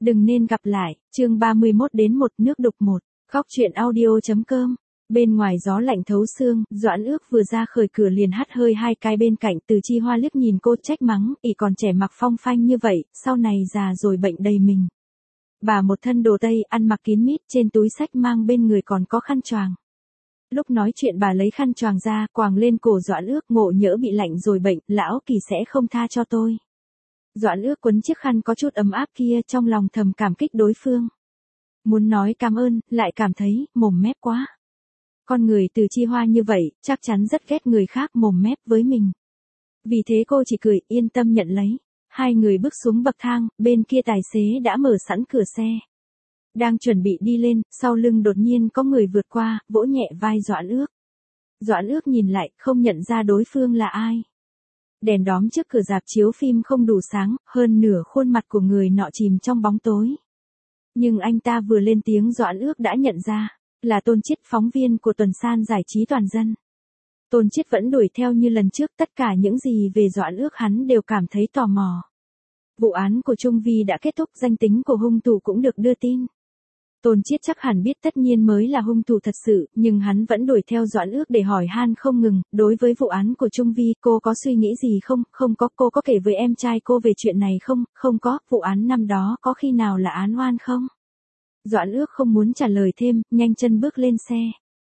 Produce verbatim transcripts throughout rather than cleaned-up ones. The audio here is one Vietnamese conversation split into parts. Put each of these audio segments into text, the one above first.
Đừng nên gặp lại, chương ba mươi mốt đến một nước đục một, góc truyện audio.com. Bên ngoài gió lạnh thấu xương, Doãn Ước vừa ra khởi cửa liền hắt hơi hai cái bên cạnh. Từ Chi Hoa liếc nhìn cô trách mắng, ỷ còn trẻ mặc phong phanh như vậy, sau này già rồi bệnh đầy mình. Bà một thân đồ tây, ăn mặc kín mít, trên túi xách mang bên người còn có khăn choàng. Lúc nói chuyện bà lấy khăn choàng ra, quàng lên cổ Doãn Ước, ngộ nhỡ bị lạnh rồi bệnh, lão Kỳ sẽ không tha cho tôi. Doãn Ước quấn chiếc khăn có chút ấm áp kia, trong lòng thầm cảm kích đối phương. Muốn nói cảm ơn, lại cảm thấy mồm mép quá. Con người Từ Chi Hoa như vậy, chắc chắn rất ghét người khác mồm mép với mình. Vì thế cô chỉ cười, yên tâm nhận lấy. Hai người bước xuống bậc thang, bên kia tài xế đã mở sẵn cửa xe. Đang chuẩn bị đi lên, sau lưng đột nhiên có người vượt qua, vỗ nhẹ vai Doãn Ước. Doãn Ước nhìn lại, không nhận ra đối phương là ai. Đèn đóm trước cửa rạp chiếu phim không đủ sáng, hơn nửa khuôn mặt của người nọ chìm trong bóng tối. Nhưng anh ta vừa lên tiếng Doãn Ước đã nhận ra, là Tôn Chiết, phóng viên của tuần san giải trí Toàn Dân. Tôn Chiết vẫn đuổi theo như lần trước, tất cả những gì về Doãn Ước hắn đều cảm thấy tò mò. Vụ án của Trung Vi đã kết thúc, danh tính của hung thủ cũng được đưa tin. Tôn Chiết chắc hẳn biết tất nhiên mới là hung thủ thật sự, nhưng hắn vẫn đuổi theo Doãn Ước để hỏi han không ngừng. Đối với vụ án của Trung Vi, cô có suy nghĩ gì không? Không có. Cô có kể với em trai cô về chuyện này không? Không có. Vụ án năm đó có khi nào là án oan không? Doãn Ước không muốn trả lời thêm, nhanh chân bước lên xe.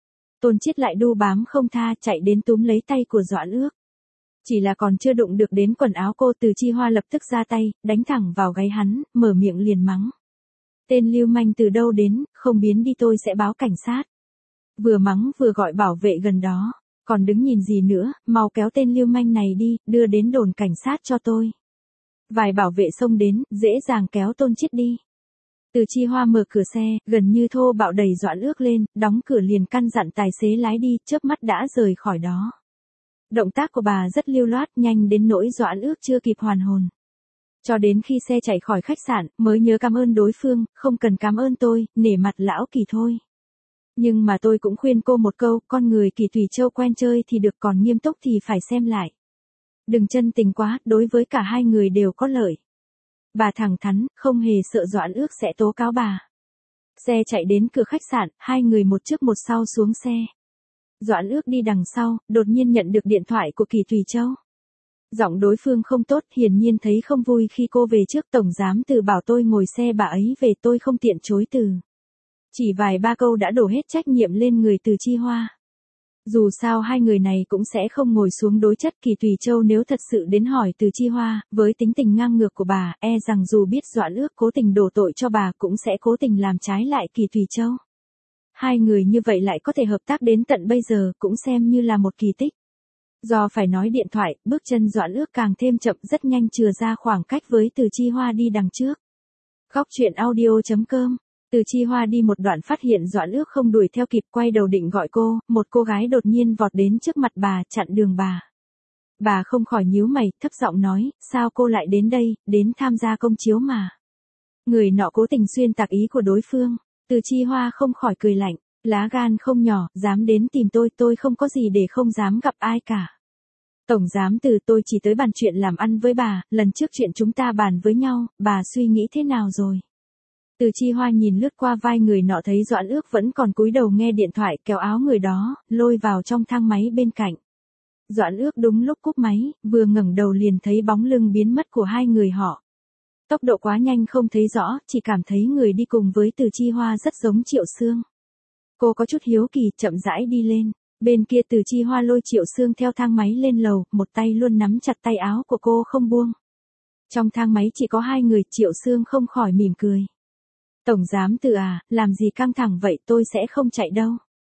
Tôn Chiết lại đu bám không tha, chạy đến túm lấy tay của Doãn Ước. Chỉ là còn chưa đụng được đến quần áo cô, Từ Chi Hoa lập tức ra tay, đánh thẳng vào gáy hắn, mở miệng liền mắng. Tên lưu manh từ đâu đến, không biến đi tôi sẽ báo cảnh sát. Vừa mắng vừa gọi bảo vệ gần đó, còn đứng nhìn gì nữa, mau kéo tên lưu manh này đi, đưa đến đồn cảnh sát cho tôi. Vài bảo vệ xông đến, dễ dàng kéo Tôn Chiết đi. Từ Chi Hoa mở cửa xe, gần như thô bạo đẩy Doãn Ước lên, đóng cửa liền căn dặn tài xế lái đi, chớp mắt đã rời khỏi đó. Động tác của bà rất lưu loát, nhanh đến nỗi Doãn Ước chưa kịp hoàn hồn. Cho đến khi xe chạy khỏi khách sạn, mới nhớ cảm ơn đối phương, không cần cảm ơn tôi, nể mặt lão Kỳ thôi. Nhưng mà tôi cũng khuyên cô một câu, con người Kỳ Thủy Châu quen chơi thì được, còn nghiêm túc thì phải xem lại. Đừng chân tình quá, đối với cả hai người đều có lợi. Bà thẳng thắn, không hề sợ Doãn Ước sẽ tố cáo bà. Xe chạy đến cửa khách sạn, hai người một trước một sau xuống xe. Doãn Ước đi đằng sau, đột nhiên nhận được điện thoại của Kỳ Thủy Châu. Giọng đối phương không tốt, hiển nhiên thấy không vui khi cô về trước. Tổng giám Từ bảo tôi ngồi xe bà ấy về, tôi không tiện chối từ. Chỉ vài ba câu đã đổ hết trách nhiệm lên người Từ Chi Hoa. Dù sao hai người này cũng sẽ không ngồi xuống đối chất. Kỳ Thủy Châu nếu thật sự đến hỏi Từ Chi Hoa, với tính tình ngang ngược của bà, e rằng dù biết Doãn Ước cố tình đổ tội cho bà cũng sẽ cố tình làm trái lại Kỳ Thủy Châu. Hai người như vậy lại có thể hợp tác đến tận bây giờ, cũng xem như là một kỳ tích. Do phải nói điện thoại, bước chân Doãn Ước càng thêm chậm, rất nhanh chừa ra khoảng cách với Từ Chi Hoa đi đằng trước. Góc truyện audio.com. Từ Chi Hoa đi một đoạn phát hiện Doãn Ước không đuổi theo kịp, quay đầu định gọi cô, một cô gái đột nhiên vọt đến trước mặt bà, chặn đường bà. Bà không khỏi nhíu mày, thấp giọng nói, sao cô lại đến đây, đến tham gia công chiếu mà. Người nọ cố tình xuyên tạc ý của đối phương. Từ Chi Hoa không khỏi cười lạnh, lá gan không nhỏ, dám đến tìm tôi, tôi không có gì để không dám gặp ai cả. Tổng giám Từ, tôi chỉ tới bàn chuyện làm ăn với bà, lần trước chuyện chúng ta bàn với nhau, bà suy nghĩ thế nào rồi? Từ Chi Hoa nhìn lướt qua vai người nọ, thấy Doãn Ước vẫn còn cúi đầu nghe điện thoại, kéo áo người đó, lôi vào trong thang máy bên cạnh. Doãn Ước đúng lúc cúp máy, vừa ngẩng đầu liền thấy bóng lưng biến mất của hai người họ. Tốc độ quá nhanh không thấy rõ, chỉ cảm thấy người đi cùng với Từ Chi Hoa rất giống Triệu Sương. Cô có chút hiếu kỳ, chậm rãi đi lên. Bên kia Từ Chi Hoa lôi Triệu Sương theo thang máy lên lầu, một tay luôn nắm chặt tay áo của cô không buông. Trong thang máy chỉ có hai người, Triệu Sương không khỏi mỉm cười. Tổng giám Từ à, làm gì căng thẳng vậy, tôi sẽ không chạy đâu.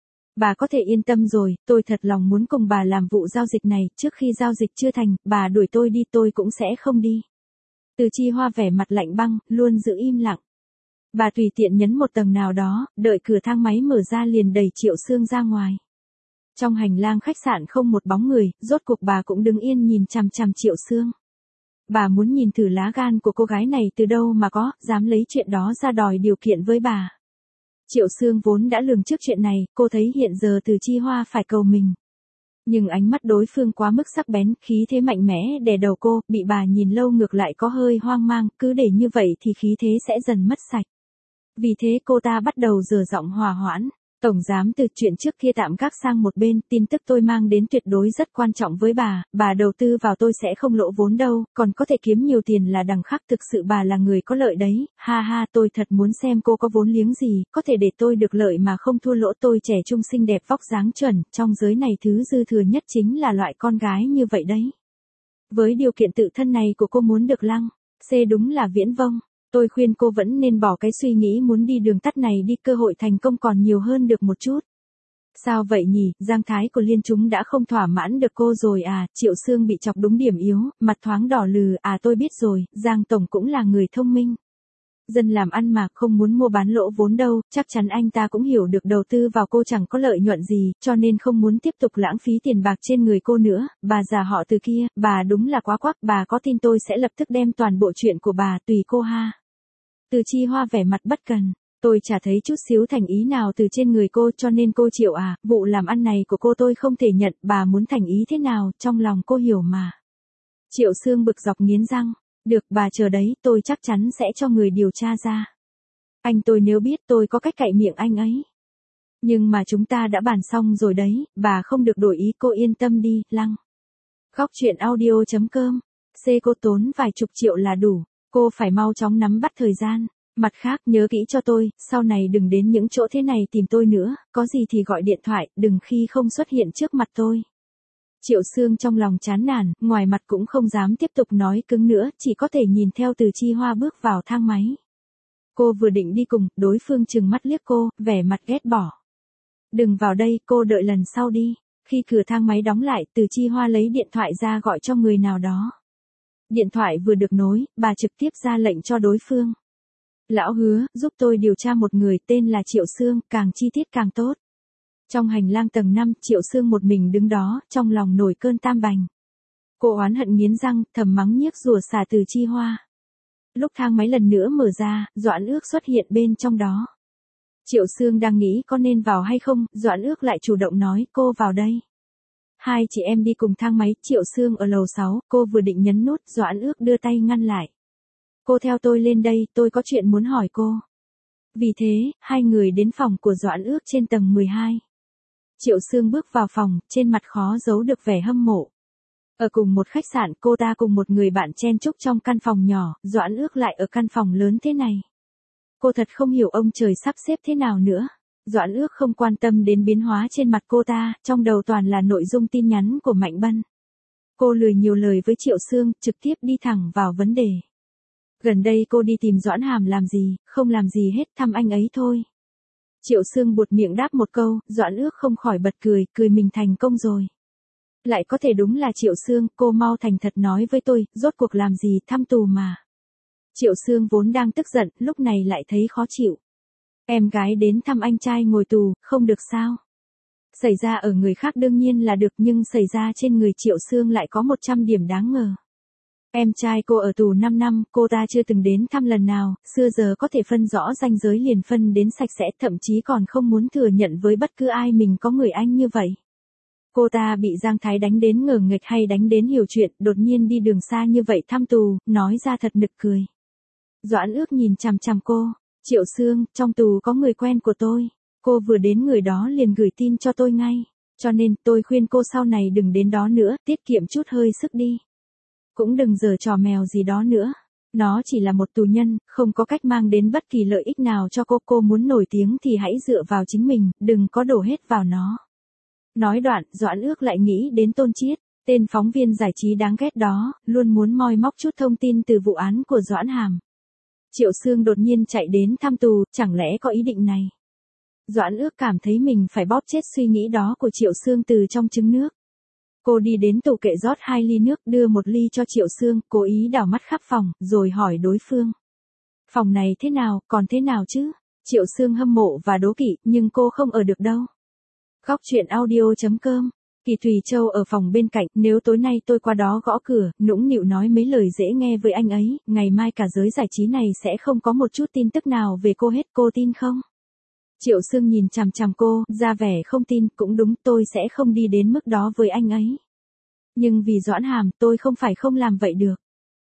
Bà có thể yên tâm rồi, tôi thật lòng muốn cùng bà làm vụ giao dịch này, trước khi giao dịch chưa thành, bà đuổi tôi đi tôi cũng sẽ không đi. Từ Chi Hoa vẻ mặt lạnh băng, luôn giữ im lặng. Bà tùy tiện nhấn một tầng nào đó, đợi cửa thang máy mở ra liền đẩy Triệu Sương ra ngoài. Trong hành lang khách sạn không một bóng người, rốt cuộc bà cũng đứng yên nhìn chằm chằm Triệu Sương. Bà muốn nhìn thử lá gan của cô gái này từ đâu mà có, dám lấy chuyện đó ra đòi điều kiện với bà. Triệu Sương vốn đã lường trước chuyện này, cô thấy hiện giờ Từ Chi Hoa phải cầu mình. Nhưng ánh mắt đối phương quá mức sắc bén, khí thế mạnh mẽ đè đầu cô, bị bà nhìn lâu ngược lại có hơi hoang mang, cứ để như vậy thì khí thế sẽ dần mất sạch. Vì thế cô ta bắt đầu dở giọng hòa hoãn. Tổng giám từ chuyện trước kia tạm gác sang một bên, tin tức tôi mang đến tuyệt đối rất quan trọng với bà, bà đầu tư vào tôi sẽ không lỗ vốn đâu, còn có thể kiếm nhiều tiền là đằng khác, thực sự bà là người có lợi đấy, ha ha tôi thật muốn xem cô có vốn liếng gì, có thể để tôi được lợi mà không thua lỗ. Tôi trẻ trung xinh đẹp vóc dáng chuẩn, trong giới này thứ dư thừa nhất chính là loại con gái như vậy đấy. Với điều kiện tự thân này của cô muốn được lăng, C đúng là viễn vông. Tôi khuyên cô vẫn nên bỏ cái suy nghĩ muốn đi đường tắt này đi, cơ hội thành công còn nhiều hơn được một chút. Sao vậy nhỉ, Giang thái của Liên chúng đã không thỏa mãn được cô rồi à, Triệu Sương bị chọc đúng điểm yếu, mặt thoáng đỏ lừ, à tôi biết rồi, Giang Tổng cũng là người thông minh. Dân làm ăn mà không muốn mua bán lỗ vốn đâu, chắc chắn anh ta cũng hiểu được đầu tư vào cô chẳng có lợi nhuận gì, cho nên không muốn tiếp tục lãng phí tiền bạc trên người cô nữa. Bà già họ Từ kia, bà đúng là quá quắc, bà có tin tôi sẽ lập tức đem toàn bộ chuyện của bà, tùy cô ha. Từ Chi Hoa vẻ mặt bất cần, tôi chả thấy chút xíu thành ý nào từ trên người cô, cho nên cô chịu à, vụ làm ăn này của cô tôi không thể nhận, bà muốn thành ý thế nào, trong lòng cô hiểu mà. Triệu Sương bực dọc nghiến răng, được bà chờ đấy, tôi chắc chắn sẽ cho người điều tra ra. Anh tôi nếu biết tôi có cách cạy miệng anh ấy. Nhưng mà chúng ta đã bàn xong rồi đấy, bà không được đổi ý, cô yên tâm đi, lăng. Góc truyện audio chấm com, C cô tốn vài chục triệu là đủ. Cô phải mau chóng nắm bắt thời gian. Mặt khác nhớ kỹ cho tôi, sau này đừng đến những chỗ thế này tìm tôi nữa, có gì thì gọi điện thoại, đừng khi không xuất hiện trước mặt tôi. Triệu Sương trong lòng chán nản, ngoài mặt cũng không dám tiếp tục nói cứng nữa, chỉ có thể nhìn theo Từ Chi Hoa bước vào thang máy. Cô vừa định đi cùng, đối phương trừng mắt liếc cô, vẻ mặt ghét bỏ. Đừng vào đây, cô đợi lần sau đi. Khi cửa thang máy đóng lại, Từ Chi Hoa lấy điện thoại ra gọi cho người nào đó. Điện thoại vừa được nối, bà trực tiếp ra lệnh cho đối phương. Lão Hứa, giúp tôi điều tra một người tên là Triệu Sương, càng chi tiết càng tốt. Trong hành lang tầng năm, Triệu Sương một mình đứng đó, trong lòng nổi cơn tam bành. Cô oán hận nghiến răng, thầm mắng nhiếc rủa xả Từ Chi Hoa. Lúc thang máy lần nữa mở ra, Doãn Ước xuất hiện bên trong đó. Triệu Sương đang nghĩ có nên vào hay không, Doãn Ước lại chủ động nói, cô vào đây. Hai chị em đi cùng thang máy, Triệu Sương ở lầu sáu, cô vừa định nhấn nút, Doãn Ước đưa tay ngăn lại. Cô theo tôi lên đây, tôi có chuyện muốn hỏi cô. Vì thế, hai người đến phòng của Doãn Ước trên tầng mười hai. Triệu Sương bước vào phòng, trên mặt khó giấu được vẻ hâm mộ. Ở cùng một khách sạn, cô ta cùng một người bạn chen chúc trong căn phòng nhỏ, Doãn Ước lại ở căn phòng lớn thế này. Cô thật không hiểu ông trời sắp xếp thế nào nữa. Doãn Ước không quan tâm đến biến hóa trên mặt cô ta, trong đầu toàn là nội dung tin nhắn của Mạnh Bân. Cô lười nhiều lời với Triệu Sương, trực tiếp đi thẳng vào vấn đề. Gần đây cô đi tìm Doãn Hàm làm gì, không làm gì hết, thăm anh ấy thôi. Triệu Sương buột miệng đáp một câu, Doãn Ước không khỏi bật cười, cười mình thành công rồi. Lại có thể đúng là Triệu Sương, cô mau thành thật nói với tôi, rốt cuộc làm gì, thăm tù mà. Triệu Sương vốn đang tức giận, lúc này lại thấy khó chịu. Em gái đến thăm anh trai ngồi tù, không được sao? Xảy ra ở người khác đương nhiên là được, nhưng xảy ra trên người Triệu Sương lại có một trăm điểm đáng ngờ. Em trai cô ở tù năm năm, cô ta chưa từng đến thăm lần nào, xưa giờ có thể phân rõ ranh giới liền phân đến sạch sẽ, thậm chí còn không muốn thừa nhận với bất cứ ai mình có người anh như vậy. Cô ta bị Giang Thái đánh đến ngờ nghệch hay đánh đến hiểu chuyện, đột nhiên đi đường xa như vậy thăm tù, nói ra thật nực cười. Doãn Ước nhìn chằm chằm cô, Triệu Sương, trong tù có người quen của tôi. Cô vừa đến người đó liền gửi tin cho tôi ngay, cho nên tôi khuyên cô sau này đừng đến đó nữa, tiết kiệm chút hơi sức đi. Cũng đừng giở trò mèo gì đó nữa. Nó chỉ là một tù nhân, không có cách mang đến bất kỳ lợi ích nào cho cô. Cô muốn nổi tiếng thì hãy dựa vào chính mình, đừng có đổ hết vào nó. Nói đoạn, Doãn Ước lại nghĩ đến Tôn Chiết, tên phóng viên giải trí đáng ghét đó, luôn muốn moi móc chút thông tin từ vụ án của Doãn Hàm. Triệu Sương đột nhiên chạy đến thăm tù, chẳng lẽ có ý định này? Doãn Ước cảm thấy mình phải bóp chết suy nghĩ đó của Triệu Sương từ trong trứng nước. Cô đi đến tủ kệ rót hai ly nước, đưa một ly cho Triệu Sương, cố ý đảo mắt khắp phòng, rồi hỏi đối phương. Phòng này thế nào, còn thế nào chứ? Triệu Sương hâm mộ và đố kỵ, nhưng cô không ở được đâu. Góc truyện audio chấm com. Kỳ Thùy Châu ở phòng bên cạnh, nếu tối nay tôi qua đó gõ cửa, nũng nịu nói mấy lời dễ nghe với anh ấy, ngày mai cả giới giải trí này sẽ không có một chút tin tức nào về cô hết, cô tin không? Triệu Sương nhìn chằm chằm cô, ra vẻ không tin, cũng đúng, tôi sẽ không đi đến mức đó với anh ấy. Nhưng vì Doãn Hàm, tôi không phải không làm vậy được.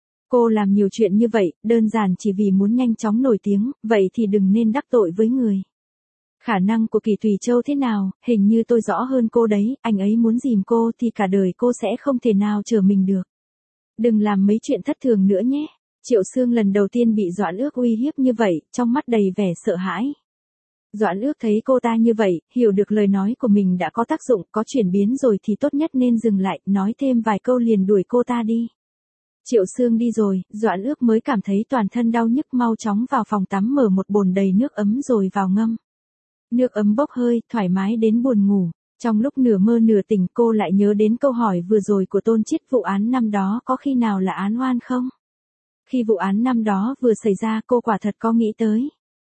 Cô làm nhiều chuyện như vậy, đơn giản chỉ vì muốn nhanh chóng nổi tiếng, vậy thì đừng nên đắc tội với người. Khả năng của Kỳ Thùy Châu thế nào, hình như tôi rõ hơn cô đấy, anh ấy muốn dìm cô thì cả đời cô sẽ không thể nào trở mình được. Đừng làm mấy chuyện thất thường nữa nhé. Triệu Sương lần đầu tiên bị Doãn Ước uy hiếp như vậy, trong mắt đầy vẻ sợ hãi. Doãn Ước thấy cô ta như vậy, hiểu được lời nói của mình đã có tác dụng, có chuyển biến rồi thì tốt nhất nên dừng lại, nói thêm vài câu liền đuổi cô ta đi. Triệu Sương đi rồi, Doãn Ước mới cảm thấy toàn thân đau nhức, mau chóng vào phòng tắm mở một bồn đầy nước ấm rồi vào ngâm. Nước ấm bốc hơi, thoải mái đến buồn ngủ. Trong lúc nửa mơ nửa tỉnh cô lại nhớ đến câu hỏi vừa rồi của Tôn Chiết, vụ án năm đó có khi nào là án oan không? Khi vụ án năm đó vừa xảy ra cô quả thật có nghĩ tới.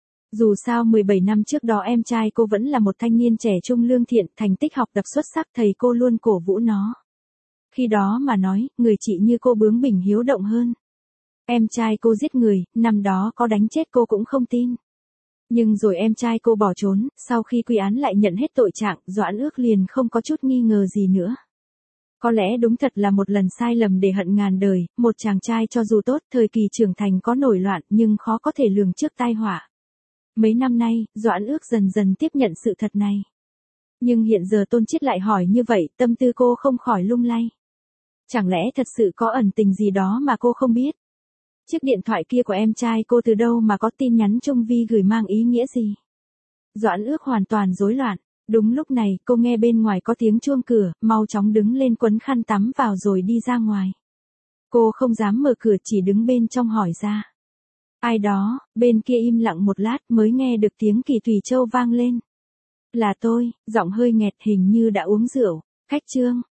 Dù sao mười bảy năm trước đó em trai cô vẫn là một thanh niên trẻ trung lương thiện, thành tích học tập xuất sắc, thầy cô luôn cổ vũ nó. Khi đó mà nói, người chị như cô bướng bỉnh hiếu động hơn. Em trai cô giết người, năm đó có đánh chết cô cũng không tin. Nhưng rồi em trai cô bỏ trốn, sau khi quy án lại nhận hết tội trạng, Doãn Ước liền không có chút nghi ngờ gì nữa. Có lẽ đúng thật là một lần sai lầm để hận ngàn đời, một chàng trai cho dù tốt, thời kỳ trưởng thành có nổi loạn nhưng khó có thể lường trước tai họa. Mấy năm nay, Doãn Ước dần dần tiếp nhận sự thật này. Nhưng hiện giờ Tôn Chiết lại hỏi như vậy, tâm tư cô không khỏi lung lay. Chẳng lẽ thật sự có ẩn tình gì đó mà cô không biết? Chiếc điện thoại kia của em trai cô từ đâu mà có tin nhắn Trung Vi gửi mang ý nghĩa gì? Doãn Ước hoàn toàn rối loạn. Đúng lúc này, cô nghe bên ngoài có tiếng chuông cửa, mau chóng đứng lên quấn khăn tắm vào rồi đi ra ngoài. Cô không dám mở cửa, chỉ đứng bên trong hỏi ra. Ai đó, bên kia im lặng một lát mới nghe được tiếng Kỳ Thùy Châu vang lên. Là tôi, giọng hơi nghẹt, hình như đã uống rượu. Khách Trương,